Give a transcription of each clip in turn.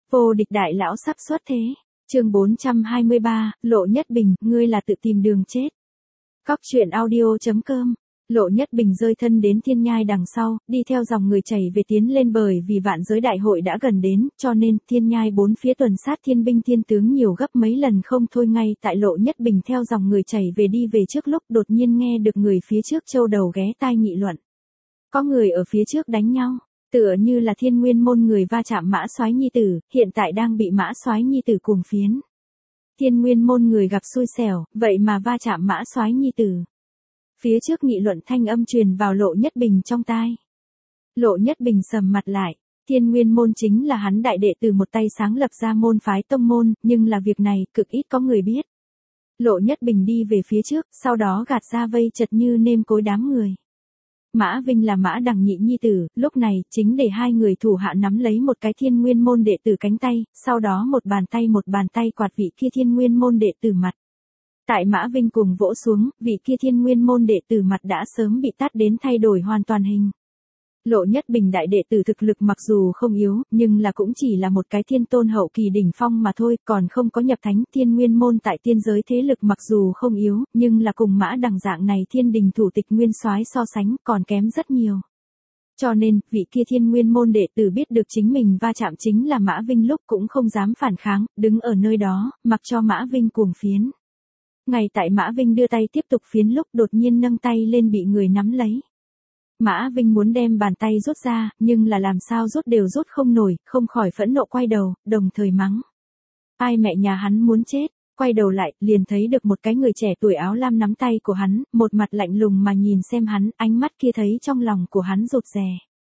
Vô địch đại lão sắp xuất thế. Chương 423, Lộ Nhất Bình, ngươi là tự tìm đường chết. Cóc truyện audio.com. Lộ Nhất Bình rơi thân đến thiên nhai đằng sau, đi theo dòng người chảy về tiến lên, bởi vì vạn giới đại hội đã gần đến, cho nên thiên nhai bốn phía tuần sát thiên binh thiên tướng nhiều gấp mấy lần không thôi. Ngay tại Lộ Nhất Bình theo dòng người chảy về đi về trước lúc đột nhiên nghe được người phía trước châu đầu ghé tai nghị luận. Có người ở phía trước đánh nhau, tựa như là Thiên Nguyên môn người va chạm Mã Soái nhi tử, hiện tại đang bị Mã Soái nhi tử cuồng phiến. Thiên Nguyên môn người gặp xui xẻo, vậy mà va chạm Mã Soái nhi tử. Phía trước nghị luận thanh âm truyền vào Lộ Nhất Bình trong tai. Lộ Nhất Bình sầm mặt lại, Thiên Nguyên môn chính là hắn đại đệ tử một tay sáng lập ra môn phái tông môn, nhưng là việc này cực ít có người biết. Lộ Nhất Bình đi về phía trước, sau đó gạt ra vây chật như nêm cối đám người. Mã Vinh là Mã Đằng nhị nhi tử, lúc này chính để hai người thủ hạ nắm lấy một cái Thiên Nguyên môn đệ tử cánh tay, sau đó một bàn tay quạt vị kia Thiên Nguyên môn đệ tử mặt. Tại Mã Vinh cùng vỗ xuống, vị kia Thiên Nguyên môn đệ tử mặt đã sớm bị tát đến thay đổi hoàn toàn hình. Lộ Nhất Bình đại đệ tử thực lực mặc dù không yếu, nhưng là cũng chỉ là một cái thiên tôn hậu kỳ đỉnh phong mà thôi, còn không có nhập thánh. Thiên Nguyên môn tại tiên giới thế lực mặc dù không yếu, nhưng là cùng Mã Đằng dạng này thiên đình thủ tịch nguyên soái so sánh còn kém rất nhiều. Cho nên, vị kia Thiên Nguyên môn đệ tử biết được chính mình va chạm chính là Mã Vinh lúc cũng không dám phản kháng, đứng ở nơi đó, mặc cho Mã Vinh cuồng phiến. Ngay tại Mã Vinh đưa tay tiếp tục phiến lúc đột nhiên nâng tay lên bị người nắm lấy. Mã Vinh muốn đem bàn tay rút ra, nhưng là làm sao rút đều rút không nổi, không khỏi phẫn nộ quay đầu, đồng thời mắng. Ai mẹ nhà hắn muốn chết, quay đầu lại, liền thấy được một cái người trẻ tuổi áo lam nắm tay của hắn, một mặt lạnh lùng mà nhìn xem hắn, ánh mắt kia thấy trong lòng của hắn rụt rè.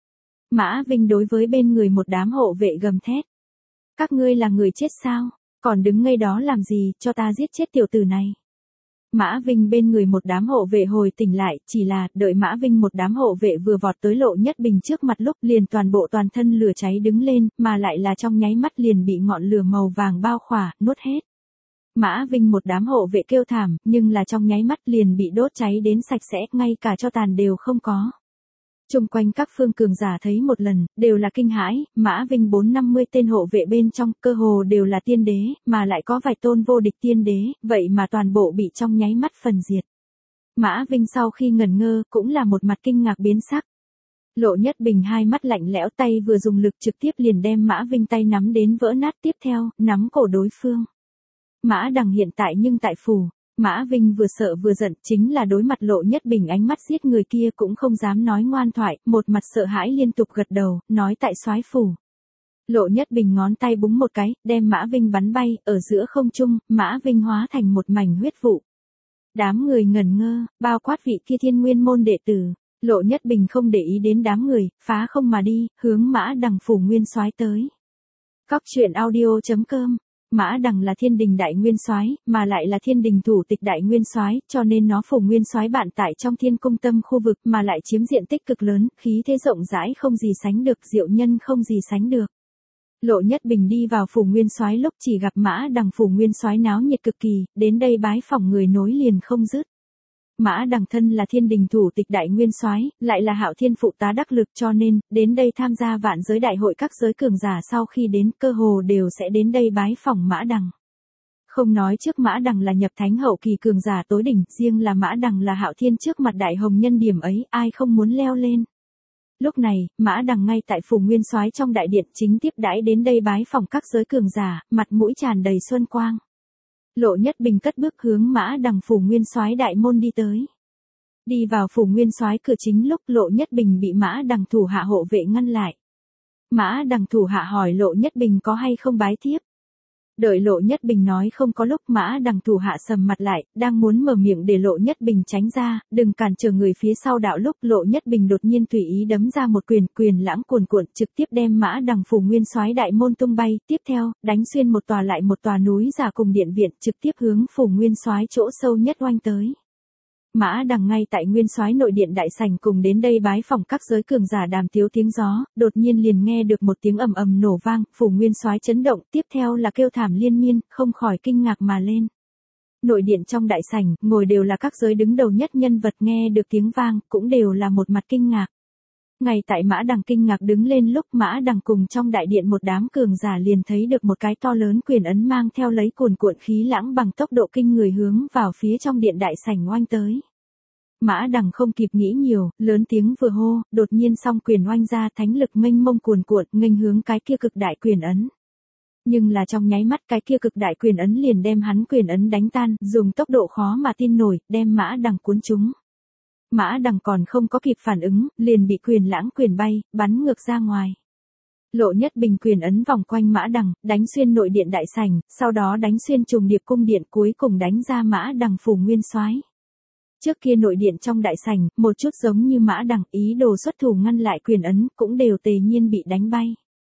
Mã Vinh đối với bên người một đám hộ vệ gầm thét. Các ngươi là người chết sao, còn đứng ngây đó làm gì, cho ta giết chết tiểu tử này. Mã Vinh bên người một đám hộ vệ hồi tỉnh lại, chỉ là, đợi Mã Vinh một đám hộ vệ vừa vọt tới Lộ Nhất Bình trước mặt lúc liền toàn bộ toàn thân lửa cháy đứng lên, mà lại là trong nháy mắt liền bị ngọn lửa màu vàng bao khỏa, nuốt hết. Mã Vinh một đám hộ vệ kêu thảm, nhưng là trong nháy mắt liền bị đốt cháy đến sạch sẽ, ngay cả tro tàn đều không có. Chung quanh các phương cường giả thấy một lần, đều là kinh hãi, Mã Vinh 450 tên hộ vệ bên trong, cơ hồ đều là tiên đế, mà lại có vài tôn vô địch tiên đế, vậy mà toàn bộ bị trong nháy mắt phần diệt. Mã Vinh sau khi ngẩn ngơ, cũng là một mặt kinh ngạc biến sắc. Lộ Nhất Bình hai mắt lạnh lẽo, tay vừa dùng lực trực tiếp liền đem Mã Vinh tay nắm đến vỡ nát, tiếp theo, nắm cổ đối phương. Mã Đằng hiện tại nhưng tại phủ. Mã Vinh vừa sợ vừa giận, chính là đối mặt Lộ Nhất Bình ánh mắt giết người kia cũng không dám nói ngoan thoại, một mặt sợ hãi liên tục gật đầu, nói tại soái phủ. Lộ Nhất Bình ngón tay búng một cái, đem Mã Vinh bắn bay, ở giữa không trung, Mã Vinh hóa thành một mảnh huyết vụ. Đám người ngẩn ngơ, bao quát vị kia Thiên Nguyên môn đệ tử. Lộ Nhất Bình không để ý đến đám người, phá không mà đi, hướng Mã Đằng phủ nguyên soái tới. Cóc truyện audio.com. Mã Đằng là thiên đình đại nguyên soái, mà lại là thiên đình thủ tịch đại nguyên soái, cho nên nó phủ nguyên soái bạn tại trong thiên cung tâm khu vực, mà lại chiếm diện tích cực lớn, khí thế rộng rãi không gì sánh được, diệu nhân không gì sánh được. Lộ Nhất Bình đi vào phủ nguyên soái lúc chỉ gặp Mã Đằng phủ nguyên soái náo nhiệt cực kỳ, đến đây bái phỏng người nối liền không dứt. Mã Đằng thân là thiên đình thủ tịch đại nguyên soái, lại là Hạo Thiên phụ tá đắc lực, cho nên, đến đây tham gia vạn giới đại hội các giới cường giả sau khi đến, cơ hồ đều sẽ đến đây bái phỏng Mã Đằng. Không nói trước Mã Đằng là nhập thánh hậu kỳ cường giả tối đỉnh, riêng là Mã Đằng là Hạo Thiên trước mặt đại hồng nhân điểm ấy, ai không muốn leo lên. Lúc này, Mã Đằng ngay tại phủ nguyên soái trong đại điện chính tiếp đãi đến đây bái phỏng các giới cường giả, mặt mũi tràn đầy xuân quang. Lộ Nhất Bình cất bước hướng Mã Đằng phủ nguyên soái đại môn đi tới. Đi vào phủ nguyên soái cửa chính lúc Lộ Nhất Bình bị Mã Đằng thủ hạ hộ vệ ngăn lại. Mã Đằng thủ hạ hỏi Lộ Nhất Bình có hay không bái thiếp. Đợi Lộ Nhất Bình nói không có lúc Mã Đằng thủ hạ sầm mặt lại, đang muốn mở miệng để Lộ Nhất Bình tránh ra, đừng cản trở người phía sau đạo lúc Lộ Nhất Bình đột nhiên tùy ý đấm ra một quyền lãng cuồn cuộn trực tiếp đem Mã Đằng phủ nguyên soái đại môn tung bay, tiếp theo, đánh xuyên một tòa lại một tòa núi giả cùng điện viện trực tiếp hướng phủ nguyên soái chỗ sâu nhất oanh tới. Mã Đằng ngay tại nguyên soái nội điện đại sảnh cùng đến đây bái phỏng các giới cường giả đàm tiếu tiếng gió, đột nhiên liền nghe được một tiếng ầm ầm nổ vang, phủ nguyên soái chấn động, tiếp theo là kêu thảm liên miên, không khỏi kinh ngạc mà lên. Nội điện trong đại sảnh, ngồi đều là các giới đứng đầu nhất nhân vật, nghe được tiếng vang, cũng đều là một mặt kinh ngạc. Ngay tại Mã Đằng kinh ngạc đứng lên lúc Mã Đằng cùng trong đại điện một đám cường giả liền thấy được một cái to lớn quyền ấn mang theo lấy cuồn cuộn khí lãng bằng tốc độ kinh người hướng vào phía trong điện đại sảnh oanh tới. Mã Đằng không kịp nghĩ nhiều, lớn tiếng vừa hô, đột nhiên song quyền oanh ra, thánh lực mênh mông cuồn cuộn nghênh hướng cái kia cực đại quyền ấn. Nhưng là trong nháy mắt cái kia cực đại quyền ấn liền đem hắn quyền ấn đánh tan, dùng tốc độ khó mà tin nổi, đem Mã Đằng cuốn trúng. Mã Đằng còn không có kịp phản ứng, liền bị quyền lãng quyền bay, bắn ngược ra ngoài. Lộ Nhất Bình quyền ấn vòng quanh Mã Đằng, đánh xuyên nội điện đại sảnh, sau đó đánh xuyên trùng điệp cung điện, cuối cùng đánh ra Mã Đằng phủ nguyên soái. Trước kia nội điện trong đại sảnh, một chút giống như Mã Đằng ý đồ xuất thủ ngăn lại quyền ấn, cũng đều tề nhiên bị đánh bay.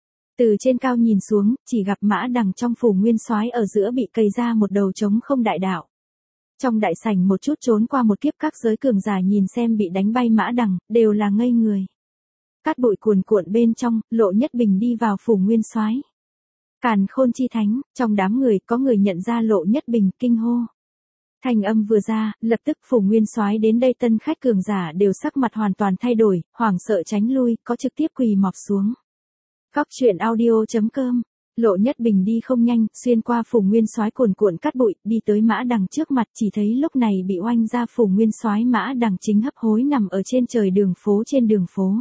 Từ trên cao nhìn xuống, chỉ gặp Mã Đằng trong phủ nguyên soái ở giữa bị cày ra một đầu trống không đại đạo. Trong đại sảnh một chút trốn qua một kiếp các giới cường giả nhìn xem bị đánh bay Mã Đằng, đều là ngây người. Cát bụi cuồn cuộn bên trong, Lộ Nhất Bình đi vào phủ nguyên soái. Càn Khôn chi thánh, trong đám người có người nhận ra Lộ Nhất Bình, kinh hô. Thanh âm vừa ra, lập tức phủ nguyên soái đến đây tân khách cường giả đều sắc mặt hoàn toàn thay đổi, hoảng sợ tránh lui, có trực tiếp quỳ mọp xuống. Cóc truyện audio.com. Lộ Nhất Bình đi không nhanh, xuyên qua phủ nguyên soái cuồn cuộn cát bụi, đi tới Mã Đằng trước mặt, chỉ thấy lúc này bị oanh ra phủ nguyên soái Mã Đằng chính hấp hối nằm ở trên trời đường phố trên đường phố.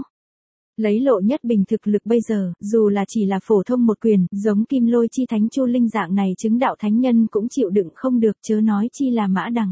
Lấy Lộ Nhất Bình thực lực bây giờ, dù là chỉ là phổ thông một quyền, giống Kim Lôi chi thánh Chu Linh dạng này chứng đạo thánh nhân cũng chịu đựng không được, chớ nói chi là Mã Đằng.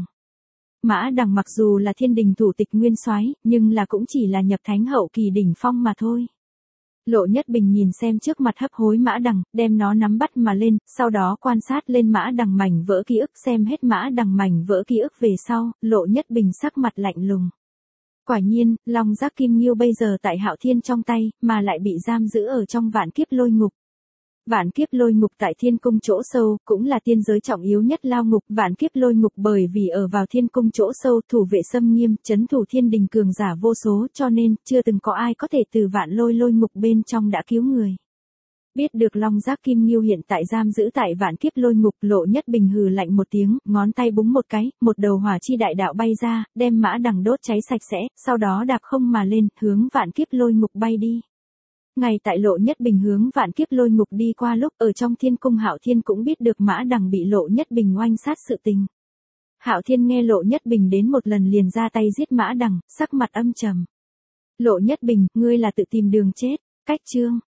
Mã Đằng mặc dù là thiên đình thủ tịch nguyên soái, nhưng là cũng chỉ là nhập thánh hậu kỳ đỉnh phong mà thôi. Lộ Nhất Bình nhìn xem trước mặt hấp hối Mã Đằng, đem nó nắm bắt mà lên, sau đó quan sát lên Mã Đằng mảnh vỡ ký ức, xem hết Mã Đằng mảnh vỡ ký ức về sau, Lộ Nhất Bình sắc mặt lạnh lùng. Quả nhiên, Long Giác Kim Nghiêu bây giờ tại Hạo Thiên trong tay, mà lại bị giam giữ ở trong Vạn Kiếp Lôi Ngục. Vạn Kiếp Lôi Ngục tại Thiên Cung chỗ sâu, cũng là tiên giới trọng yếu nhất lao ngục. Vạn Kiếp Lôi Ngục bởi vì ở vào Thiên Cung chỗ sâu, thủ vệ xâm nghiêm, trấn thủ thiên đình cường giả vô số, cho nên chưa từng có ai có thể từ Vạn Lôi Ngục bên trong đã cứu người. Biết được Long Giác Kim Nghiêu hiện tại giam giữ tại Vạn Kiếp Lôi Ngục, Lộ Nhất Bình hừ lạnh một tiếng, ngón tay búng một cái, một đầu hỏa chi đại đạo bay ra, đem Mã Đằng đốt cháy sạch sẽ, sau đó đạp không mà lên, hướng Vạn Kiếp Lôi Ngục bay đi. Ngay tại Lộ Nhất Bình hướng Vạn Kiếp Lôi Ngục đi qua lúc ở trong Thiên Cung Hạo Thiên cũng biết được Mã Đằng bị Lộ Nhất Bình oanh sát sự tình. Hạo Thiên nghe Lộ Nhất Bình đến một lần liền ra tay giết Mã Đằng, sắc mặt âm trầm. Lộ Nhất Bình, ngươi là tự tìm đường chết. Cách chương